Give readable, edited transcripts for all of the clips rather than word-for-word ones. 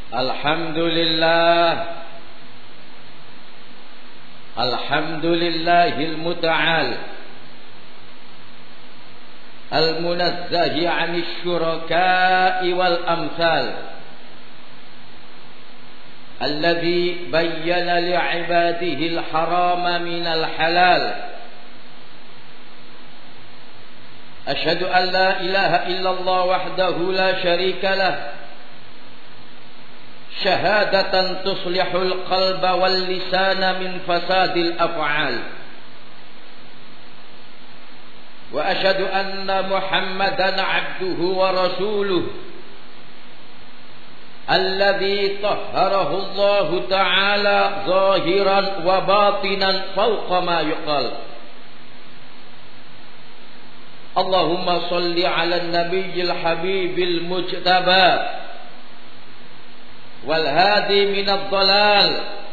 Alhamdulillahil muta'al al-munazzahi 'anil syuraka'i wal amsal alladhi bayyana li'ibadihi al-harama minal halal. Asyhadu an la ilaha illallah wahdahu la syarika lah syahadatan tuslihul qalba wal lisana min fasadil af'al. Wa asyhadu anna Muhammadan 'abduhu wa rasuluhu alladzi tahharahu Allah ta'ala zahiran wa batinan fawqa ma yuqal. Allahumma shalli 'alan nabiyyil habibil mujtaba wal hadi minad dhalal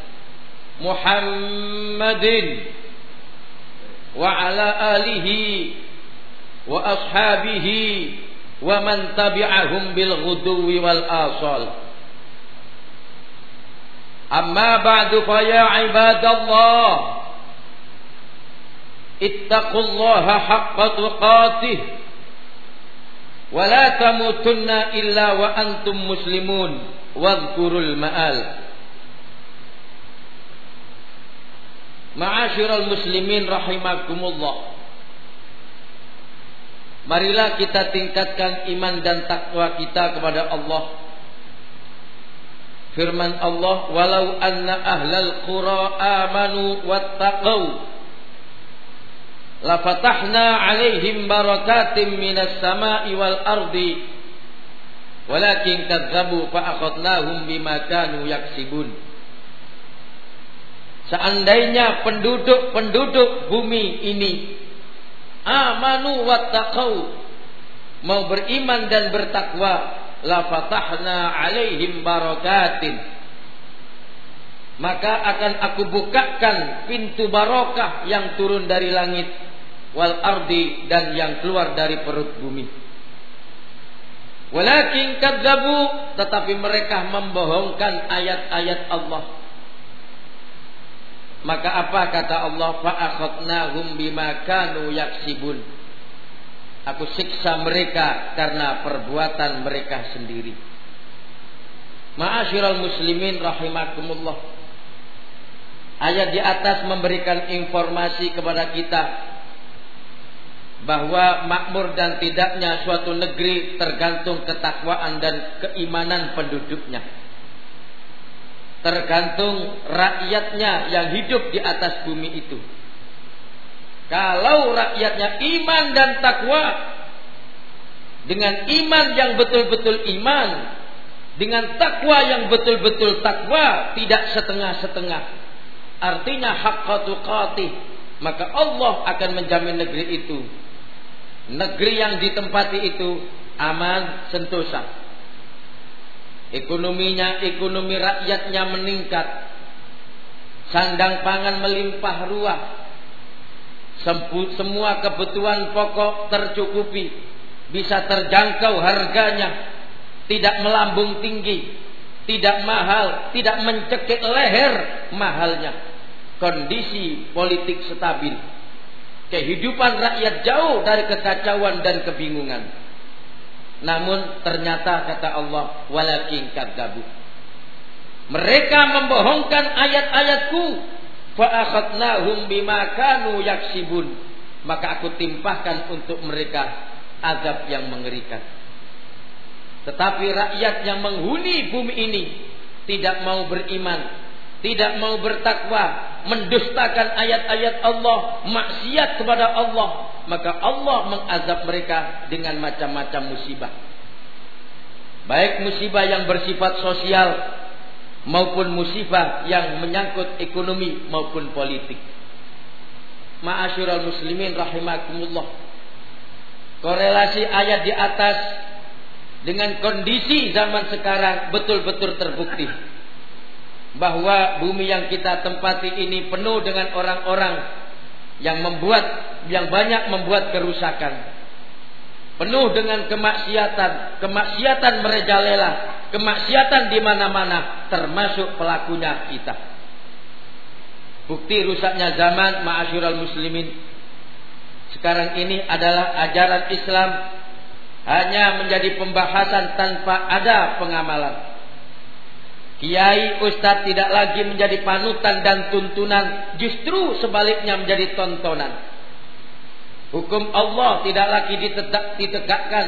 Muhammadin wa ala alihi wa ashabihi wa man tabi'ahum bil ghuduwi wal asal. Amma ba'du fa ya ibadallah ittaqullaha haqqa tuqatih wa la tamutunna illa wa antum muslimun wadhkurul ma'al. Ma'asyiral muslimin rahimakumullah, marilah kita tingkatkan iman dan takwa kita kepada Allah. Firman Allah, walau anna ahlal qura amanu wattaqau lafatahna alaihim barakatim minas sama'i wal ardi walakin kadzabu fa akhadnahum bima kanu yaksibun. Seandainya penduduk bumi ini amanu wattaqau, mau beriman dan bertakwa, la fatahna alaihim barakatin, maka akan aku bukakan pintu barokah yang turun dari langit, wal ardi, dan yang keluar dari perut bumi. Walakin kadzabu, tetapi mereka membohongkan ayat-ayat Allah. Maka apa kata Allah? Fa akhadnahum bima kanu yaksibun. Aku siksa mereka karena perbuatan mereka sendiri. Ma'asyiral muslimin rahimakumullah, ayat di atas memberikan informasi kepada kita bahwa makmur dan tidaknya suatu negeri tergantung ketakwaan dan keimanan penduduknya, tergantung rakyatnya yang hidup di atas bumi itu. Kalau rakyatnya iman dan takwa, dengan iman yang betul-betul iman, dengan takwa yang betul-betul takwa, tidak setengah-setengah, artinya haqqa tuqatih, maka Allah akan menjamin negeri itu, negeri yang ditempati itu aman sentosa. Ekonomi rakyatnya meningkat, sandang pangan melimpah ruah, semua kebutuhan pokok tercukupi, bisa terjangkau harganya, tidak melambung tinggi, tidak mahal, tidak mencekik leher mahalnya. Kondisi politik stabil, kehidupan rakyat jauh dari kekacauan dan kebingungan. Namun ternyata kata Allah, walakin kadzabu, mereka membohongkan ayat-ayatku, fa akhadnahum bima kanu yaksibun, maka aku timpahkan untuk mereka azab yang mengerikan. Tetapi rakyat yang menghuni bumi ini tidak mau beriman, tidak mau bertakwa, mendustakan ayat-ayat Allah, maksiat kepada Allah, maka Allah mengazab mereka dengan macam-macam musibah. Baik musibah yang bersifat sosial maupun musibah yang menyangkut ekonomi maupun politik. Ma'asyiral muslimin rahimakumullah, korelasi ayat di atas dengan kondisi zaman sekarang betul-betul terbukti bahwa bumi yang kita tempati ini penuh dengan orang-orang yang banyak membuat kerusakan, penuh dengan kemaksiatan merajalela, kemaksiatan di mana-mana, termasuk pelakunya kita. Bukti rusaknya zaman, ma'asyiral muslimin, sekarang ini adalah ajaran Islam hanya menjadi pembahasan tanpa ada pengamalan. Kiai ustadz tidak lagi menjadi panutan dan tuntunan, justru sebaliknya menjadi tontonan. Hukum Allah tidak lagi ditegakkan,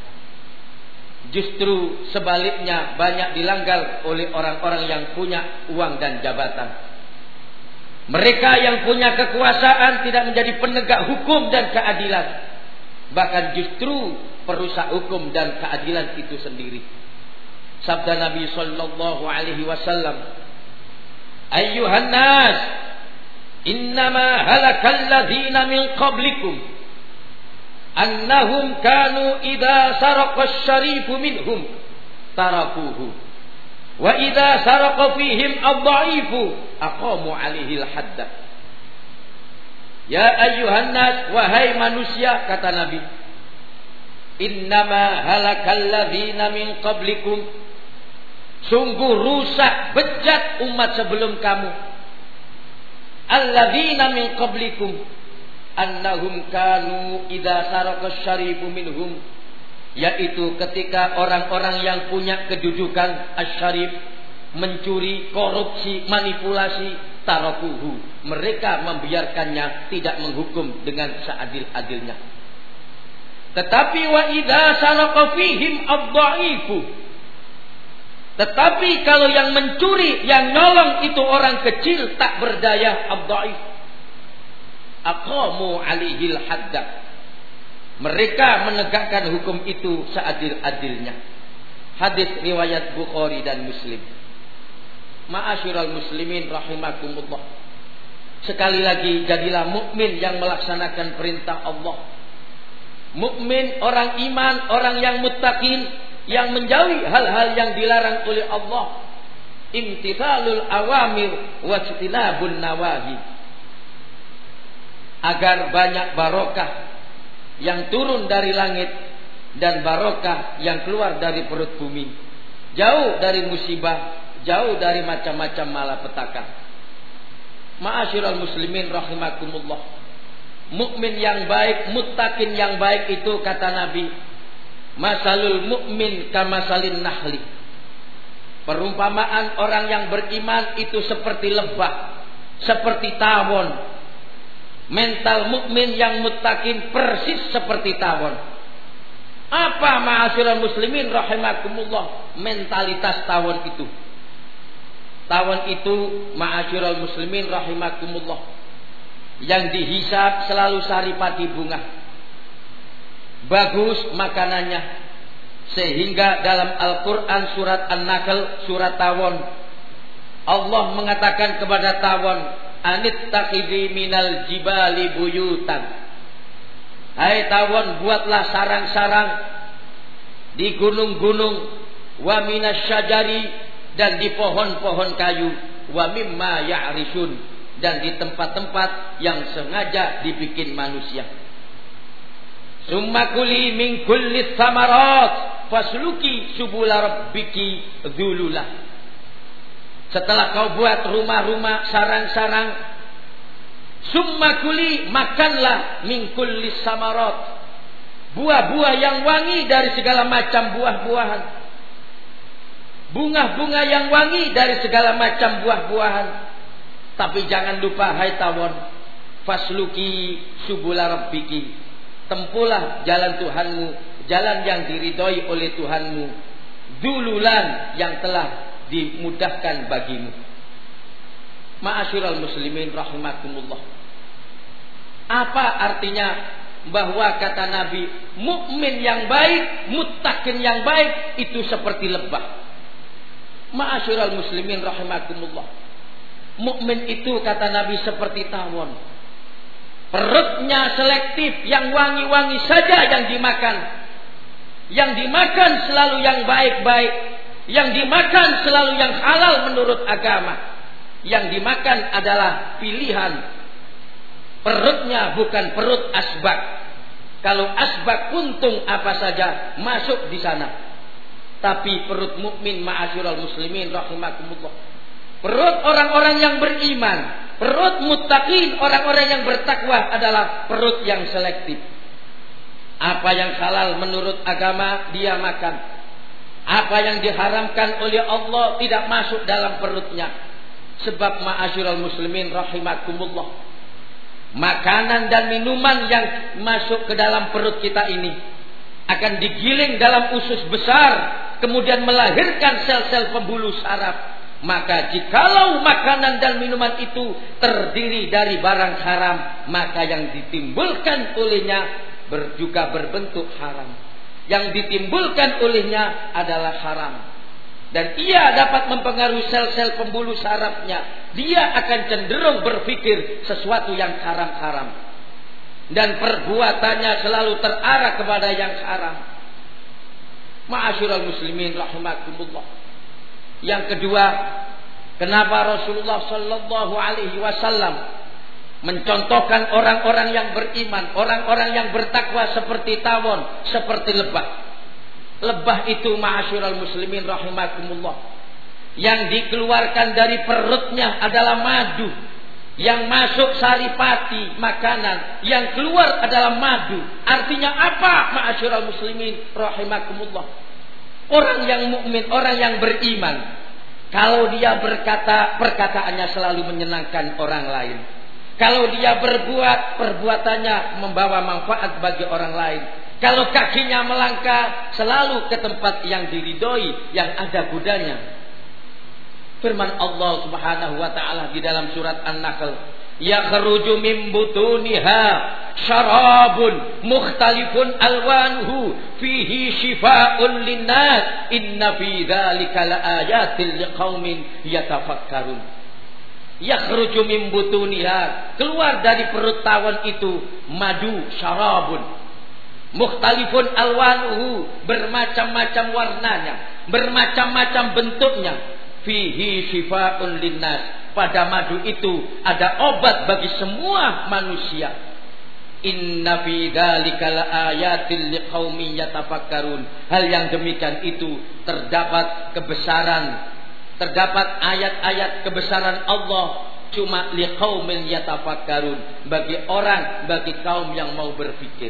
justru sebaliknya banyak dilanggar oleh orang-orang yang punya uang dan jabatan. Mereka yang punya kekuasaan tidak menjadi penegak hukum dan keadilan, bahkan justru perusak hukum dan keadilan itu sendiri. Sabda Nabi sallallahu alaihi wasallam, "Ayyuhan nas, innama halakal ladzina min qablikum annahum kanu idza saraqa asy-syarifu minhum tarakuhu wa idza saraqa fihim ad-dha'ifu aqamu 'alaihi al-hadda." Ya ayyuhan nas, wahai manusia, kata Nabi, innama halakal ladzina min qablikum, sungguh rusak, bejat umat sebelum kamu. Alladzina min qablikum annahum kanu idza saraka asy-syarifu minhum, yaitu ketika orang-orang yang punya kedudukan asy-syarif mencuri, korupsi, manipulasi, tarakuhu, mereka membiarkannya, tidak menghukum dengan seadil-adilnya. Tetapi wa idza saraka fihim ad-dha'ifu, tetapi kalau yang mencuri, yang nyolong itu orang kecil tak berdaya, ad-dha'if, aqamu 'alaihil hadda, mereka menegakkan hukum itu seadil-adilnya. Hadis riwayat Bukhari dan Muslim. Ma'asyiral muslimin rahimakumullah, sekali lagi jadilah mukmin yang melaksanakan perintah Allah. Mukmin, orang iman, orang yang muttaqin, yang menjauhi hal-hal yang dilarang oleh Allah. Imtithalul awamir wa ijtinabun nawahi, agar banyak barokah yang turun dari langit dan barokah yang keluar dari perut bumi, jauh dari musibah, jauh dari macam-macam malapetaka. Ma'asyiral muslimin rahimakumullah, mukmin yang baik, muttaqin yang baik itu, kata Nabi, masalul mu'min kamasalin nahli, perumpamaan orang yang beriman itu seperti lebah, seperti tawon. Mental mukmin yang muttaqin persis seperti tawon. Apa ma'asyiral muslimin rahimakumullah mentalitas tawon itu? Tawon itu, ma'asyiral muslimin rahimakumullah, yang dihisap selalu saripati bunga, bagus makanannya, sehingga dalam Al-Quran surat An-Nahl, surat tawon, Allah mengatakan kepada tawon, anittakhidhi minal jibali buyutan, hai tawon, buatlah sarang-sarang di gunung-gunung, wa minasyajari, dan di pohon-pohon kayu, wa mimma ya'rishun, dan di tempat-tempat yang sengaja dibikin manusia. Summa kuli min kulli thamarat fasluki subula rabbiki dzululah. Setelah kau buat rumah-rumah, sarang-sarang, summa kuli, makanlah, min kulli thamarat, buah-buah yang wangi dari segala macam buah-buahan, bunga-bunga yang wangi dari segala macam buah-buahan. Tapi jangan lupa, hai tawon, fasluki subula rabbiki, tempuhlah jalan Tuhanmu, jalan yang diridhoi oleh Tuhanmu, dululan, yang telah dimudahkan bagimu. Ma'asyiral muslimin rahimakumullah, apa artinya bahwa kata Nabi, mukmin yang baik, muttaqin yang baik itu seperti lebah? Ma'asyiral muslimin rahimakumullah, mukmin itu kata Nabi seperti tawon, perutnya selektif, yang wangi-wangi saja yang dimakan. Yang dimakan selalu yang baik-baik, yang dimakan selalu yang halal menurut agama, yang dimakan adalah pilihan. Perutnya bukan perut asbak. Kalau asbak, puntung apa saja masuk di sana. Tapi perut mukmin ma'asyiral muslimin rahimakumullah. Perut orang-orang yang beriman, perut muttaqin, orang-orang yang bertakwa adalah perut yang selektif. Apa yang halal menurut agama dia makan. Apa yang diharamkan oleh Allah tidak masuk dalam perutnya. Sebab ma'asyiral muslimin rahimakumullah, makanan dan minuman yang masuk ke dalam perut kita ini akan digiling dalam usus besar, kemudian melahirkan sel-sel pembuluh saraf. Maka jikalau makanan dan minuman itu terdiri dari barang haram, maka yang ditimbulkan olehnya juga berbentuk haram. Yang ditimbulkan olehnya adalah haram. Dan ia dapat mempengaruhi sel-sel pembuluh sarafnya. Dia akan cenderung berpikir sesuatu yang haram-haram. Dan perbuatannya selalu terarah kepada yang haram. Ma'asyiral muslimin rahimakumullah. Yang kedua, kenapa Rasulullah sallallahu alaihi wasallam mencontohkan orang-orang yang beriman, orang-orang yang bertakwa seperti tawon, seperti lebah. Lebah itu ma'asyiral muslimin rahimakumullah, yang dikeluarkan dari perutnya adalah madu. Yang masuk saripati makanan, yang keluar adalah madu. Artinya apa ma'asyiral muslimin rahimakumullah? Orang yang mukmin, orang yang beriman, kalau dia berkata, perkataannya selalu menyenangkan orang lain. Kalau dia berbuat, perbuatannya membawa manfaat bagi orang lain. Kalau kakinya melangkah, selalu ke tempat yang diridhoi, yang ada kudanya. Firman Allah Subhanahu wa taala di dalam surat An-Nahl, yakhruju min butuniha syarabun mukhtalifun alwanuhu fihi shifaa'un linnas inna fi dzalika laayatil liqaumin yatafakkarun. Yakhruju min butuniha, keluar dari perut tawon itu madu syarabun mukhtalifun alwanuhu, bermacam-macam warnanya, bermacam-macam bentuknya. Fihi shifaa'un linnas, pada madu itu ada obat bagi semua manusia. Inna fi dzalika laayatil liqaumin yatafakkarun. Hal yang demikian itu terdapat kebesaran, terdapat ayat-ayat kebesaran Allah cuma liqaumin yatafakkarun, bagi orang, bagi kaum yang mau berpikir.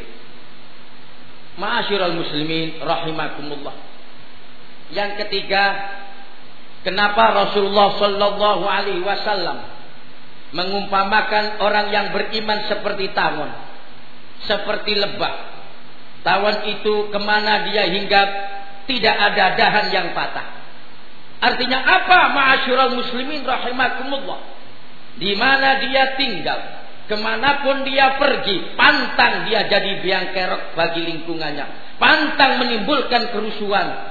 Ma'asyiral muslimin rahimakumullah. Yang ketiga, kenapa Rasulullah sallallahu alaihi wasallam mengumpamakan orang yang beriman seperti tawon, seperti lebah. Tawon itu kemana dia hinggap tidak ada dahan yang patah. Artinya apa ma'asyiral muslimin rahimakumullah? Di mana dia tinggal, kemanapun dia pergi, pantang dia jadi biang kerok bagi lingkungannya, pantang menimbulkan kerusuhan.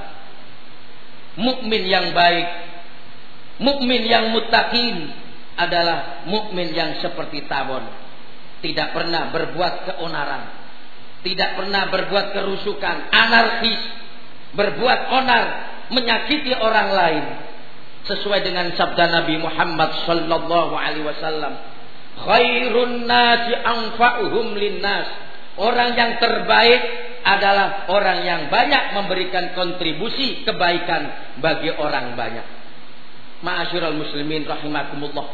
Mukmin yang baik, mukmin yang muttaqin adalah mukmin yang seperti tawon, tidak pernah berbuat keonaran, tidak pernah berbuat kerusukan, anarkis, berbuat onar, menyakiti orang lain. Sesuai dengan sabda Nabi Muhammad sallallahu alaihi wasallam, khairun nasi anfa'uhum linnas. Orang yang terbaik adalah orang yang banyak memberikan kontribusi kebaikan bagi orang banyak. Ma'asyiral muslimin rahimakumullah.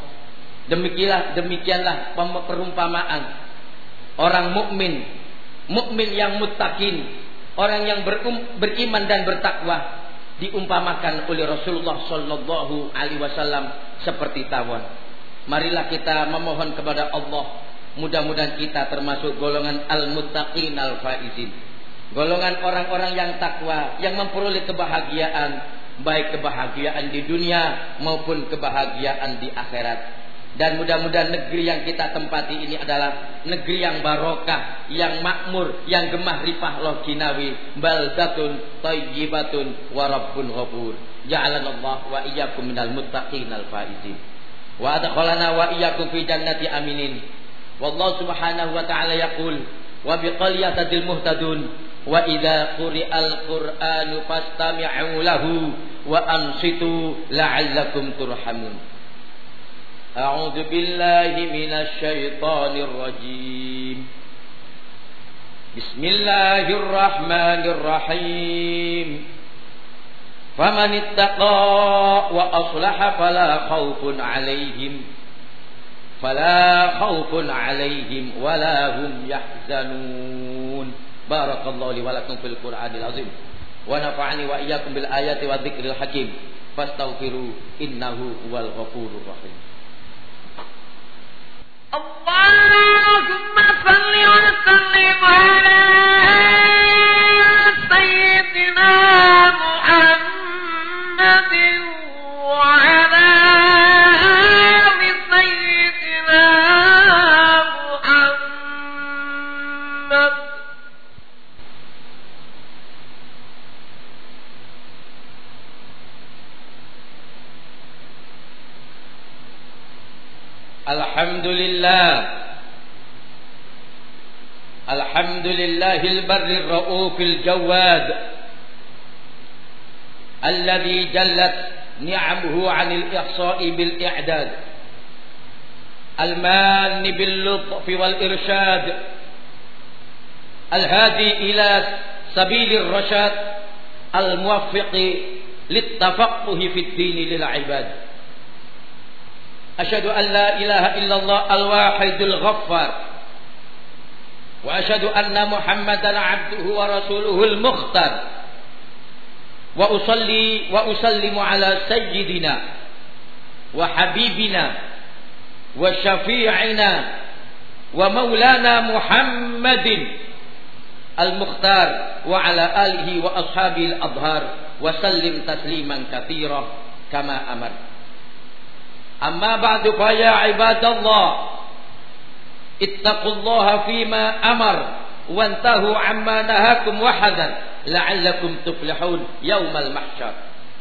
Demikianlah perumpamaan orang mukmin, mukmin yang muttaqin, orang yang beriman dan bertakwa, diumpamakan oleh Rasulullah sallallahu alaihi wasallam seperti tawon. Marilah kita memohon kepada Allah, mudah-mudahan kita termasuk golongan al-muttaqin al-faizin, golongan orang-orang yang takwa, yang memperoleh kebahagiaan, baik kebahagiaan di dunia maupun kebahagiaan di akhirat. Dan mudah-mudahan negeri yang kita tempati ini adalah negeri yang barokah, yang makmur, yang gemah ripah loh kinawi, baldatun thayyibatun wa rabbun ghafur. Ja'alanallahu wa iyyakum minal muttaqin al-faizin wa adkhalana wa iyyakum fi jannati aminin. Wallahu subhanahu wa ta'ala yaqul wa biqali yatadil muhtadun wa idza quri'al qur'anu fastami'u lahu wa ansitu la'allakum turhamun. A'udzu billahi minasy syaithanir rajim. Bismillahirrahmanirrahim. Faman ittaqa wa aslaha fala khaufun 'alaihim wa la hum yahzanun. Barakallahu li wa lakum fil Qur'anil azim wa nafa'ani wa iyyakum bil ayati wa dzikril hakim. Fastaghfiru innahu huwal ghafurur rahim. Allahumma salli wa sallim ala sayyidina Muhammadin wa ala ali sayyidina Muhammad. Alhamdulillahil barrir raufil jawad alladhi jallat ni'amuhu 'anil ihsa'i bil i'dad al-manni bil lutfi wal irshad al-hadi ila sabilir rasyad al-muwaffiqi lit tafaqquhi fid din lil 'ibad. Asyhadu an la ilaha illallah al-wahidul ghaffar wa asyhadu anna Muhammadan 'abduhu wa rasuluhul mukhtar wa usalli wa usallimu ala sayyidina wa habibina wa syafi'ina wa maulana Muhammadin al-mukhtar wa ala alihi wa ashabil adhar wa sallim tasliman katsira kama amar. Amma ba'du fa ya ibadallah ittaqullaha fima amar wantahu amma nahakum wahdan la'allakum tuflihun yaumal mahsyar.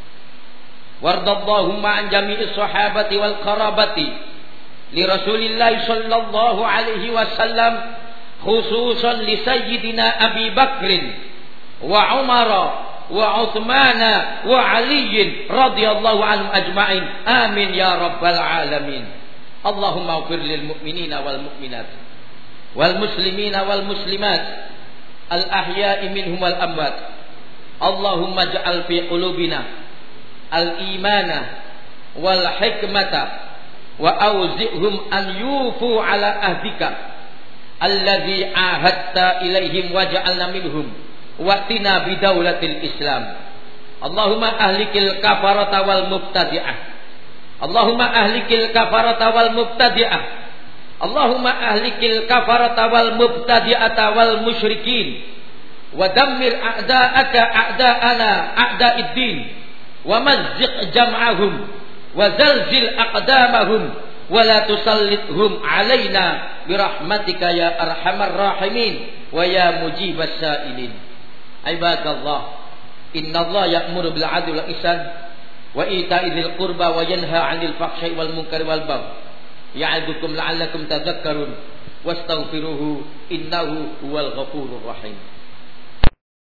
Wardallahumma an jami'is sahabati wal qarabati li Rasulillah sallallahu alaihi wasallam khususan li sayyidina Abi Bakrin wa Umar wa Uthmana wa Ali radhiyallahu anhum ajma'in. Amin ya rabbal alamin. Allahumma ighfir lil mu'minina wal mu'minat wal muslimina wal muslimat al ahya'i minhum wal amwat. Allahumma ja'al fi qulubina al imana wal hikmata wa awzi'hum an yufu ala ahdika alladhi ahadta ilaihim waj'alna minhum waqtina bidaulatil Islam. Allahumma ahlikil kafarata wal mubtadi'ah. Allahumma ahlikil kafarata wal mubtadi'ah. Allahumma ahlikil kafarata wal mubtadi'ata wal musyrikin wa dammir a'da'aka a'da'ana a'da'id din wa mazziq jam'ahum wa zalzil aqdamahum wa la tusallithum alaina birahmatika ya arhamar rahimin wa ya mujibas sa'ilin. Ibadallah, innallaha ya'muru bil 'adli wal ihsan wa ita'i dzil qurba wa yanha 'anil fahsya'i wal munkari wal baghi ya'idukum la'allakum tadhakkarun wastaghfiruhu innahu huwal ghafurur rahim.